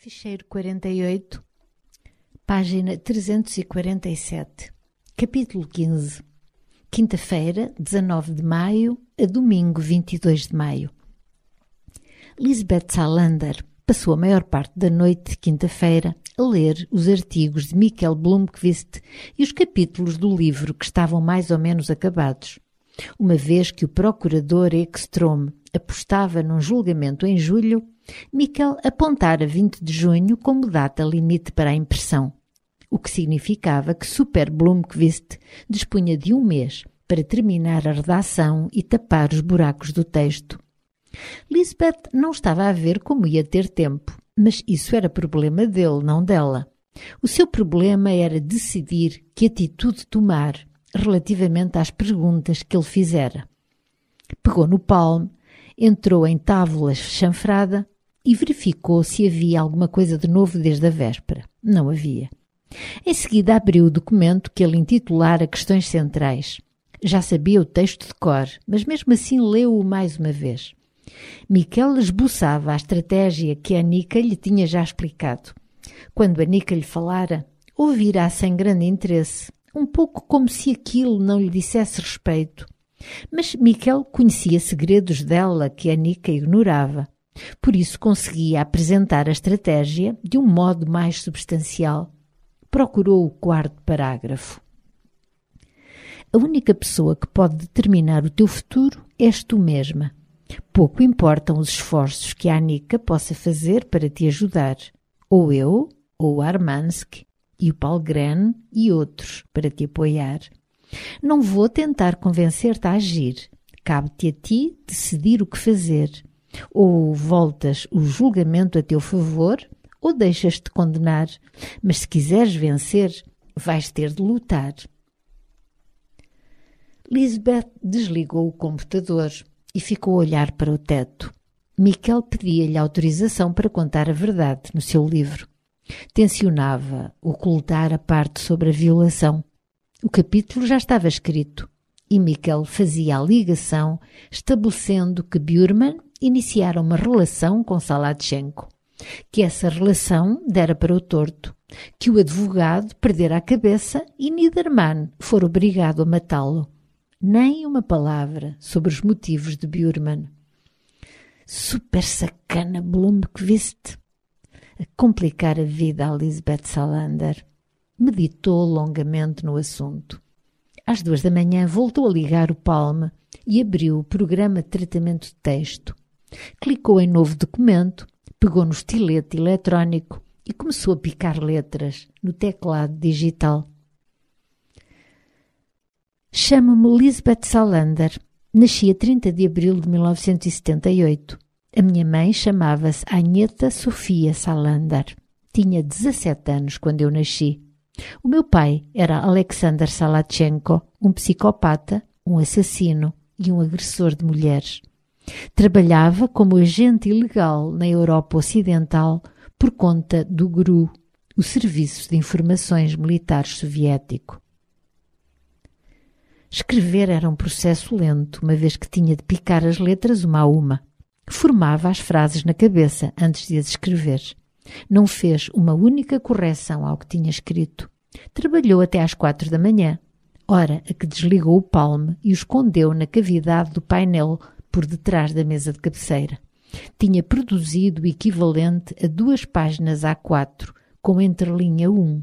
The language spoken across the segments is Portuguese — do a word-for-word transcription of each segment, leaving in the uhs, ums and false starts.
Ficheiro quarenta e oito, página trezentos e quarenta e sete, capítulo quinze, quinta-feira, dezanove de maio, a domingo, vinte e dois de maio. Lisbeth Salander passou a maior parte da noite de quinta-feira a ler os artigos de Mikael Blomkvist e os capítulos do livro que estavam mais ou menos acabados, uma vez que o procurador Ekström apostava num julgamento em julho. Mikael apontara vinte de junho como data limite para a impressão, o que significava que Super Blomkvist dispunha de um mês para terminar a redação e tapar os buracos do texto. Lisbeth não estava a ver como ia ter tempo, mas isso era problema dele, não dela. O seu problema era decidir que atitude tomar relativamente às perguntas que ele fizera. Pegou no palmo, entrou em tábulas chanfrada e verificou se havia alguma coisa de novo desde a véspera. Não havia. Em seguida abriu o documento que ele intitulara Questões Centrais. Já sabia o texto de cor, mas mesmo assim leu-o mais uma vez. Mikael esboçava a estratégia que a Annika lhe tinha já explicado. Quando a Annika lhe falara, ouvirá sem grande interesse, um pouco como se aquilo não lhe dissesse respeito. Mas Mikael conhecia segredos dela que a Annika ignorava. Por isso conseguia apresentar a estratégia de um modo mais substancial. Procurou o quarto parágrafo. A única pessoa que pode determinar o teu futuro és tu mesma. Pouco importam os esforços que a Annika possa fazer para te ajudar. Ou eu, ou o Armansky, e o Palgren e outros para te apoiar. Não vou tentar convencer-te a agir. Cabe-te a ti decidir o que fazer. Ou voltas o julgamento a teu favor, ou deixas-te condenar. Mas se quiseres vencer, vais ter de lutar. Lisbeth desligou o computador e ficou a olhar para o teto. Mikael pedia-lhe autorização para contar a verdade no seu livro. Tencionava ocultar a parte sobre a violação. O capítulo já estava escrito e Mikael fazia a ligação estabelecendo que Bjurman iniciara uma relação com Saladchenko, que essa relação dera para o torto, que o advogado perdera a cabeça e Niedermann fora obrigado a matá-lo. Nem uma palavra sobre os motivos de Bjurman. Super sacana Blomkvist. A complicar a vida a Lisbeth Salander. Meditou longamente no assunto. Às duas da manhã voltou a ligar o Palme e abriu o programa de tratamento de texto. Clicou em novo documento, pegou no estilete eletrónico e começou a picar letras no teclado digital. Chamo-me Lisbeth Salander. Nasci a trinta de abril de mil novecentos e setenta e oito. A minha mãe chamava-se Agneta Sofia Salander. Tinha dezassete anos quando eu nasci. O meu pai era Alexander Saladchenko, um psicopata, um assassino e um agressor de mulheres. Trabalhava como agente ilegal na Europa Ocidental por conta do G R U, o Serviço de Informações Militares Soviético. Escrever era um processo lento, uma vez que tinha de picar as letras uma a uma. Formava as frases na cabeça antes de as escrever. Não fez uma única correção ao que tinha escrito. Trabalhou até às quatro da manhã, hora a que desligou o palme e o escondeu na cavidade do painel por detrás da mesa de cabeceira. Tinha produzido o equivalente a duas páginas A quatro, com entrelinha um.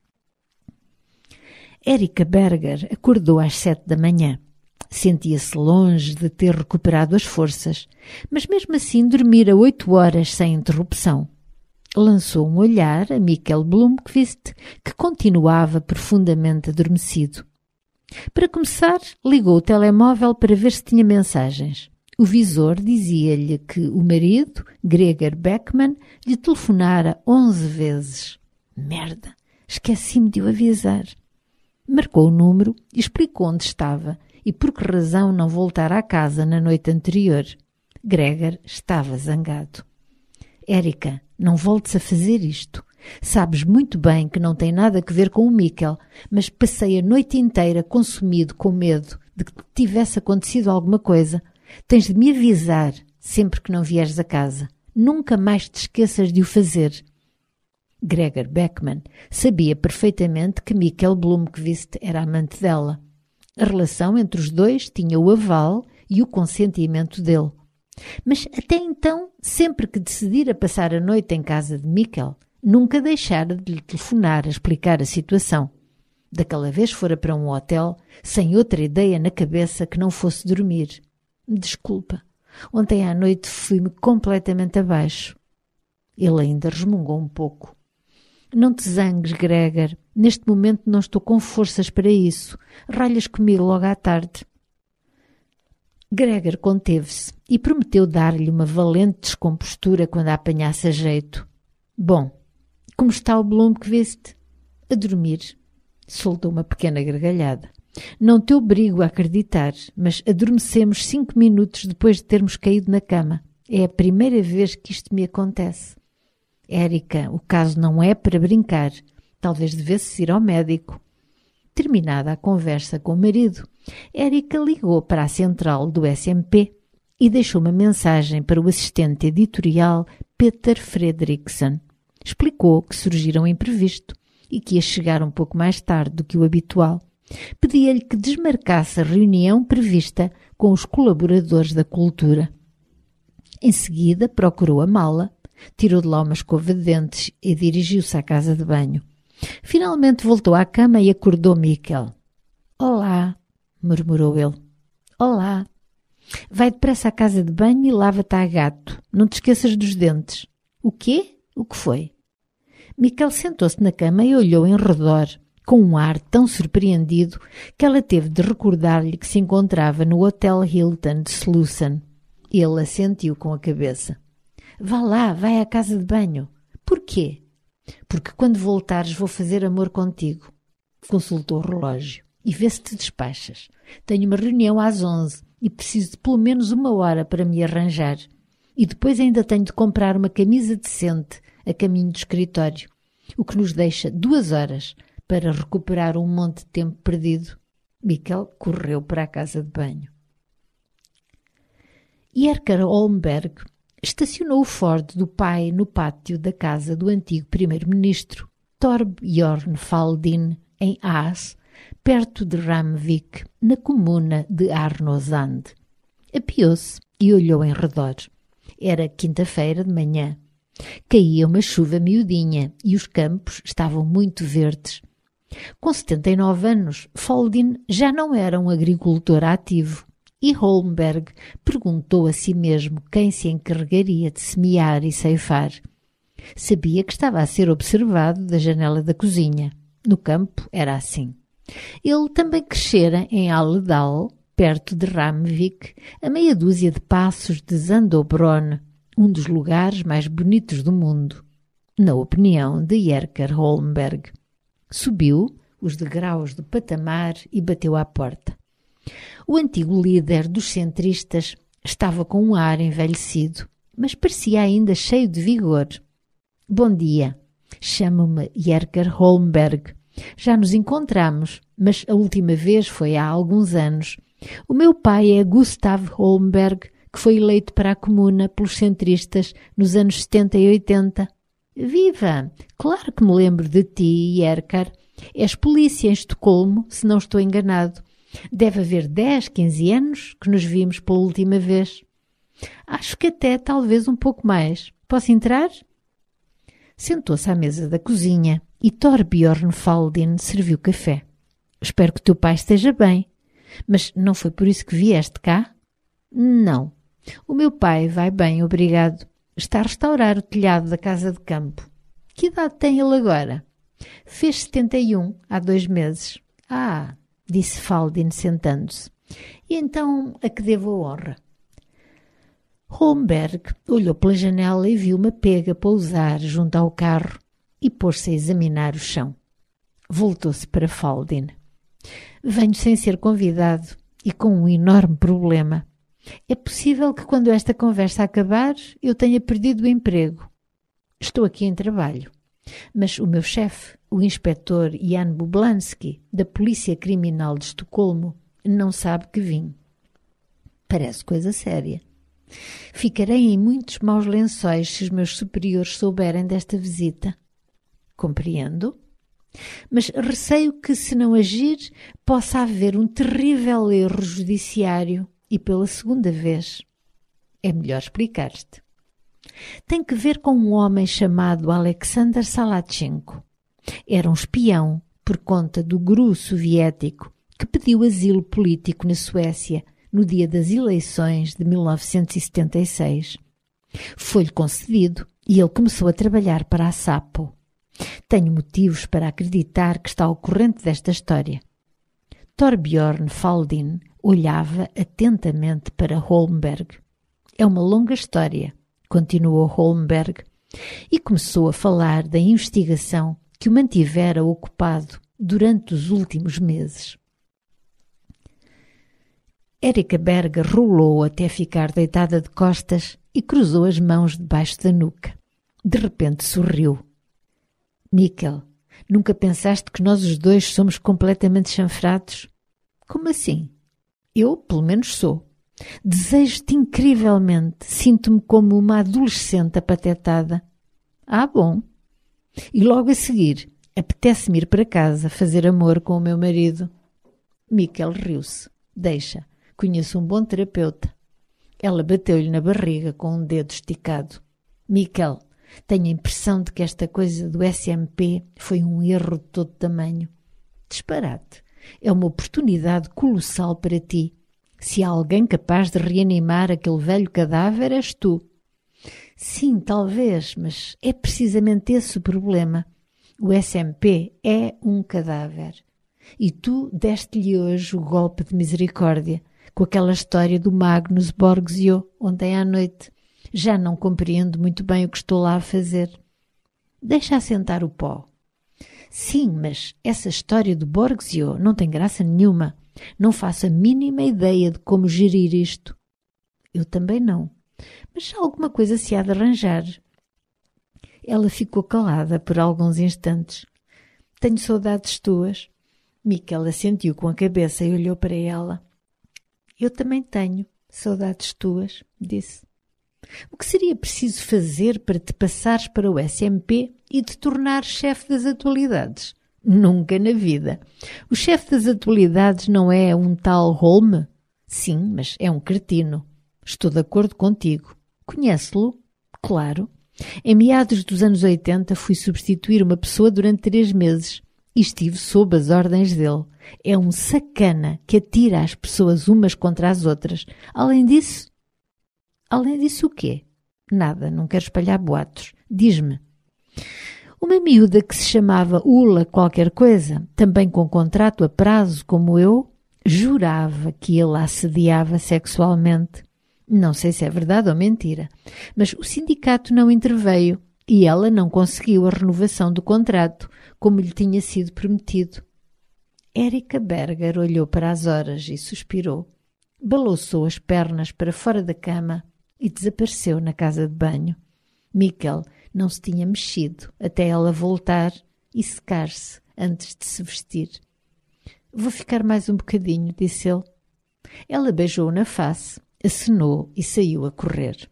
Erika Berger acordou às sete da manhã. Sentia-se longe de ter recuperado as forças, mas mesmo assim dormira oito horas sem interrupção. Lançou um olhar a Mikael Blomkvist, que continuava profundamente adormecido. Para começar, ligou o telemóvel para ver se tinha mensagens. O visor dizia-lhe que o marido, Gregor Beckman, lhe telefonara onze vezes. Merda! Esqueci-me de o avisar. Marcou o número e explicou onde estava e por que razão não voltara à casa na noite anterior. Gregor estava zangado. Erika, não voltes a fazer isto. Sabes muito bem que não tem nada a ver com o Mikael, mas passei a noite inteira consumido com medo de que tivesse acontecido alguma coisa. Tens de me avisar sempre que não vieres a casa. Nunca mais te esqueças de o fazer. Gregor Beckman, sabia perfeitamente que Mikkel Blomqvist era amante dela. A relação entre os dois tinha o aval e o consentimento dele. Mas até então, sempre que decidira passar a noite em casa de Mikkel, nunca deixara de lhe telefonar a explicar a situação. Daquela vez fora para um hotel, sem outra ideia na cabeça que não fosse dormir. Desculpa, ontem à noite fui-me completamente abaixo. Ele ainda resmungou um pouco. Não te zangues, Gregor. Neste momento não estou com forças para isso. Ralhas comigo logo à tarde. Gregor conteve-se e prometeu dar-lhe uma valente descompostura quando a apanhasse a jeito. Bom, como está o Blomqvist? A dormir. Soltou uma pequena gargalhada. Não te obrigo a acreditar, mas adormecemos cinco minutos depois de termos caído na cama. É a primeira vez que isto me acontece. Érica, o caso não é para brincar. Talvez devesse ir ao médico. Terminada a conversa com o marido, Érica ligou para a central do S M P e deixou uma mensagem para o assistente editorial Peter Fredriksson. Explicou que surgira um imprevisto e que ia chegar um pouco mais tarde do que o habitual. Pedia-lhe que desmarcasse a reunião prevista com os colaboradores da cultura. Em seguida, procurou a mala, tirou de lá uma escova de dentes e dirigiu-se à casa de banho. Finalmente voltou à cama e acordou Mikkel. Olá, murmurou ele. Olá. Vai depressa à casa de banho e lava-te a gato. Não te esqueças dos dentes. O quê? O que foi? Mikkel sentou-se na cama e olhou em redor, com um ar tão surpreendido que ela teve de recordar-lhe que se encontrava no Hotel Hilton de Slussen. Ele assentiu com a cabeça. Vá lá, vai à casa de banho. Porquê? Porque quando voltares vou fazer amor contigo. Consultou o relógio. E vê se te despachas. Tenho uma reunião às onze e preciso de pelo menos uma hora para me arranjar. E depois ainda tenho de comprar uma camisa decente a caminho do escritório, o que nos deixa duas horas para recuperar um monte de tempo perdido. Mikkel correu para a casa de banho. Jerker Holmberg estacionou o Ford do pai no pátio da casa do antigo primeiro-ministro Thorbjorn Faldin, em Aas, perto de Ramvik, na comuna de Arnosand. Apiou-se e olhou em redor. Era quinta-feira de manhã. Caía uma chuva miudinha e os campos estavam muito verdes. Com setenta e nove anos, Faldin já não era um agricultor ativo e Holmberg perguntou a si mesmo quem se encarregaria de semear e ceifar. Sabia que estava a ser observado da janela da cozinha. No campo era assim. Ele também crescera em Aledal, perto de Ramvik, a meia dúzia de passos de Zandobron, um dos lugares mais bonitos do mundo, na opinião de Jerker Holmberg. Subiu os degraus do patamar e bateu à porta. O antigo líder dos centristas estava com um ar envelhecido, mas parecia ainda cheio de vigor. Bom dia, chamo-me Jerker Holmberg. Já nos encontramos, mas a última vez foi há alguns anos. O meu pai é Gustav Holmberg, que foi eleito para a comuna pelos centristas nos anos setenta e oitenta. Viva! Claro que me lembro de ti, Jerker. És polícia em Estocolmo, se não estou enganado. Deve haver dez, quinze anos que nos vimos pela última vez. Acho que até talvez um pouco mais. Posso entrar? Sentou-se à mesa da cozinha e Thorbjorn Faldin serviu café. Espero que teu pai esteja bem. Mas não foi por isso que vieste cá? Não. O meu pai vai bem, obrigado. Está a restaurar o telhado da casa de campo. Que idade tem ele agora? Fez setenta e um, há dois meses. Ah, disse Faldin sentando-se. E então a que devo a honra? Holmberg olhou pela janela e viu uma pega pousar junto ao carro e pôs-se a examinar o chão. Voltou-se para Faldin. Venho sem ser convidado e com um enorme problema. É possível que quando esta conversa acabar eu tenha perdido o emprego. Estou aqui em trabalho, mas o meu chefe, o inspetor Jan Bublansky, da Polícia Criminal de Estocolmo, não sabe que vim. Parece coisa séria. Ficarei em muitos maus lençóis se os meus superiores souberem desta visita. Compreendo. Mas receio que, se não agir, possa haver um terrível erro judiciário e pela segunda vez. É melhor explicar-te. Tem que ver com um homem chamado Alexander Salatchenko. Era um espião por conta do guru soviético que pediu asilo político na Suécia no dia das eleições de mil novecentos e setenta e seis. Foi-lhe concedido e ele começou a trabalhar para a Sapo. Tenho motivos para acreditar que está ao corrente desta história. Torbjörn Faldin olhava atentamente para Holmberg. É uma longa história, continuou Holmberg, e começou a falar da investigação que o mantivera ocupado durante os últimos meses. Erika Berger rolou até ficar deitada de costas e cruzou as mãos debaixo da nuca. De repente sorriu. Mikkel, nunca pensaste que nós os dois somos completamente chanfrados? Como assim? Eu, pelo menos, sou. Desejo-te incrivelmente. Sinto-me como uma adolescente apatetada. Ah, bom. E logo a seguir, apetece-me ir para casa fazer amor com o meu marido. Mikkel riu-se. Deixa, conheço um bom terapeuta. Ela bateu-lhe na barriga com um dedo esticado. Mikkel, tenho a impressão de que esta coisa do S M P foi um erro de todo tamanho. Disparate. É uma oportunidade colossal para ti. Se há alguém capaz de reanimar aquele velho cadáver, és tu. Sim, talvez, mas é precisamente esse o problema. O S M P é um cadáver. E tu deste-lhe hoje o golpe de misericórdia, com aquela história do Magnus Borgsio, ontem à noite. Já não compreendo muito bem o que estou lá a fazer. Deixa assentar o pó. Sim, mas essa história do Borgsio não tem graça nenhuma. Não faço a mínima ideia de como gerir isto. Eu também não. Mas alguma coisa se há de arranjar. Ela ficou calada por alguns instantes. Tenho saudades tuas. Mikkel assentiu com a cabeça e olhou para ela. Eu também tenho saudades tuas, disse. O que seria preciso fazer para te passares para o S M P e te tornares chefe das atualidades? Nunca na vida. O chefe das atualidades não é um tal Holme? Sim, mas é um cretino. Estou de acordo contigo. Conhece-lo? Claro. Em meados dos anos oitenta fui substituir uma pessoa durante três meses e estive sob as ordens dele. É um sacana que atira as pessoas umas contra as outras. Além disso... Além disso o quê? Nada, não quero espalhar boatos. Diz-me. Uma miúda que se chamava Ula qualquer coisa, também com contrato a prazo como eu, jurava que ele a assediava sexualmente. Não sei se é verdade ou mentira, mas o sindicato não interveio e ela não conseguiu a renovação do contrato, como lhe tinha sido prometido. Erika Berger olhou para as horas e suspirou. Balouçou as pernas para fora da cama e desapareceu na casa de banho. Mikkel não se tinha mexido até ela voltar e secar-se antes de se vestir. Vou ficar mais um bocadinho, disse ele. Ela beijou-o na face, acenou e saiu a correr.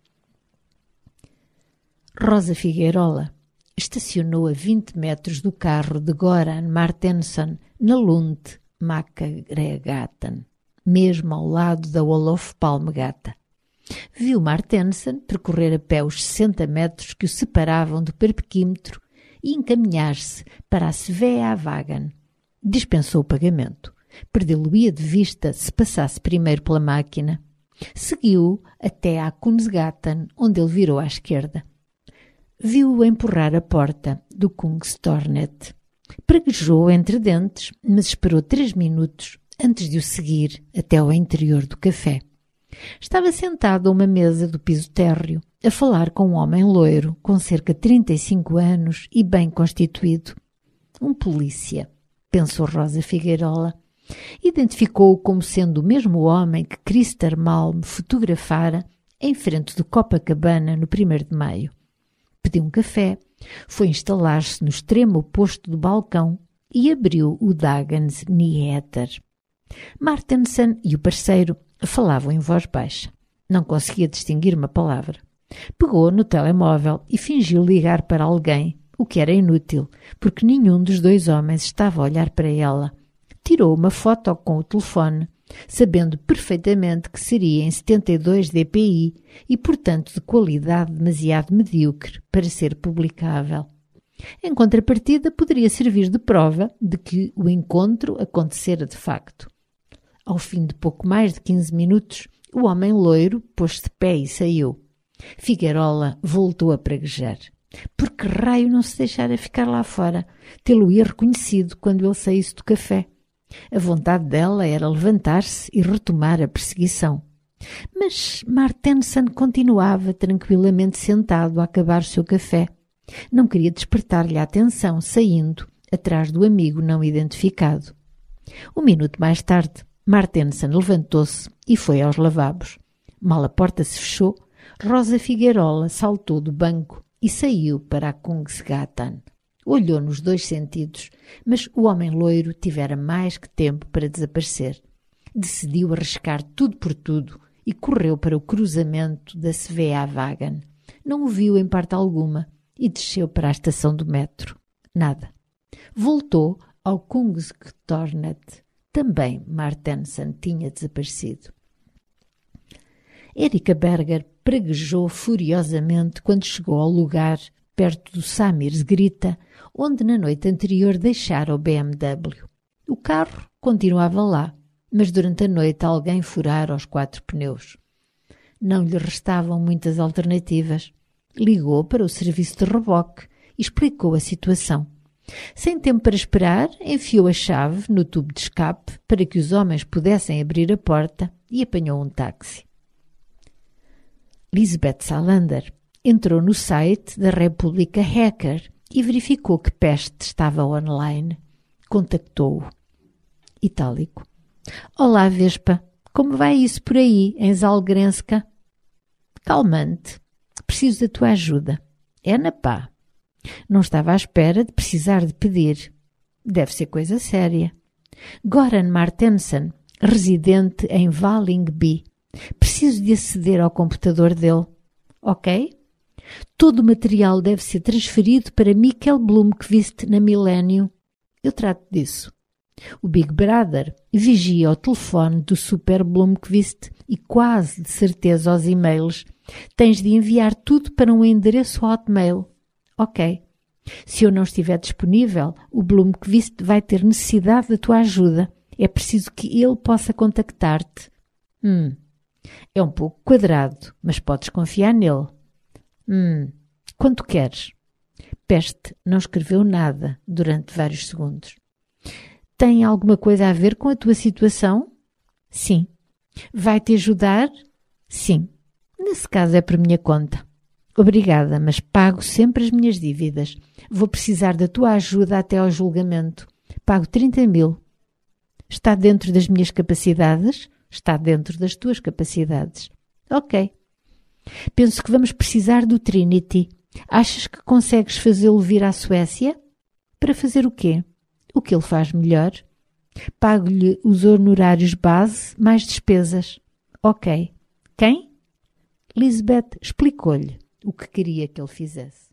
Rosa Figueirola estacionou a vinte metros do carro de Goran Martensson na Lund Macagregatan, mesmo ao lado da Olof Palmegata. Viu Martensson percorrer a pé os sessenta metros que o separavam do parquímetro e encaminhar-se para a Sveavägen. Dispensou o pagamento. Perdê-lo-ia de vista se passasse primeiro pela máquina. Seguiu-o até à Kungsgatan, onde ele virou à esquerda. Viu-o empurrar a porta do Kungstornet. Praguejou entre dentes, mas esperou três minutos antes de o seguir até ao interior do café. Estava sentado a uma mesa do piso térreo, a falar com um homem loiro, com cerca de trinta e cinco anos e bem constituído. Um polícia, pensou Rosa Figueirola. Identificou-o como sendo o mesmo homem que Christer Malm fotografara em frente do Copacabana no primeiro de maio. Pediu um café, foi instalar-se no extremo oposto do balcão e abriu o Dagens Nyheter. Martensson e o parceiro falavam em voz baixa. Não conseguia distinguir uma palavra. Pegou no telemóvel e fingiu ligar para alguém, o que era inútil, porque nenhum dos dois homens estava a olhar para ela. Tirou uma foto com o telefone, sabendo perfeitamente que seria em setenta e dois D P I e, portanto, de qualidade demasiado medíocre para ser publicável. Em contrapartida, poderia servir de prova de que o encontro acontecera de facto. Ao fim de pouco mais de quinze minutos, o homem loiro pôs-se de pé e saiu. Figuerola voltou a praguejar. Por que raio não se deixara ficar lá fora? Tê-lo-ia reconhecido quando ele saísse do café. A vontade dela era levantar-se e retomar a perseguição. Mas Martensen continuava tranquilamente sentado a acabar o seu café. Não queria despertar-lhe a atenção, saindo, atrás do amigo não identificado. Um minuto mais tarde, Martensen levantou-se e foi aos lavabos. Mal a porta se fechou, Rosa Figuerola saltou do banco e saiu para a Kungsgatan. Olhou nos dois sentidos, mas o homem loiro tivera mais que tempo para desaparecer. Decidiu arriscar tudo por tudo e correu para o cruzamento da Sveavägen. Não o viu em parte alguma e desceu para a estação do metro. Nada. Voltou ao Kungstornet. Também Martensen tinha desaparecido. Erika Berger praguejou furiosamente quando chegou ao lugar perto do Samirsgrita, onde na noite anterior deixara o B M W. O carro continuava lá, mas durante a noite alguém furara os quatro pneus. Não lhe restavam muitas alternativas. Ligou para o serviço de reboque e explicou a situação. Sem tempo para esperar, enfiou a chave no tubo de escape para que os homens pudessem abrir a porta e apanhou um táxi. Lisbeth Salander entrou no site da República Hacker e verificou que Peste estava online. Contactou-o. Itálico. Olá, Vespa. Como vai isso por aí, em Zalgrenska? Calmante. Preciso da tua ajuda. É na pá. Não estava à espera de precisar de pedir. Deve ser coisa séria. Goran Martensen, residente em Vällingby. Preciso de aceder ao computador dele. Ok? Todo o material deve ser transferido para Mikkel Blomqvist na Millennium. Eu trato disso. O Big Brother vigia o telefone do Super Blomqvist e quase de certeza os e-mails. Tens de enviar tudo para um endereço Hotmail. Ok. Se eu não estiver disponível, o Blomqvist vai ter necessidade da tua ajuda. É preciso que ele possa contactar-te. Hum. É um pouco quadrado, mas podes confiar nele. Hum. Quanto queres? Peste não escreveu nada durante vários segundos. Tem alguma coisa a ver com a tua situação? Sim. Vai-te ajudar? Sim. Nesse caso é por minha conta. Obrigada, mas pago sempre as minhas dívidas. Vou precisar da tua ajuda até ao julgamento. Pago trinta mil. Está dentro das minhas capacidades? Está dentro das tuas capacidades. Ok. Penso que vamos precisar do Trinity. Achas que consegues fazê-lo vir à Suécia? Para fazer o quê? O que ele faz melhor? Pago-lhe os honorários base mais despesas. Ok. Quem? Lisbeth explicou-lhe o que queria que ele fizesse.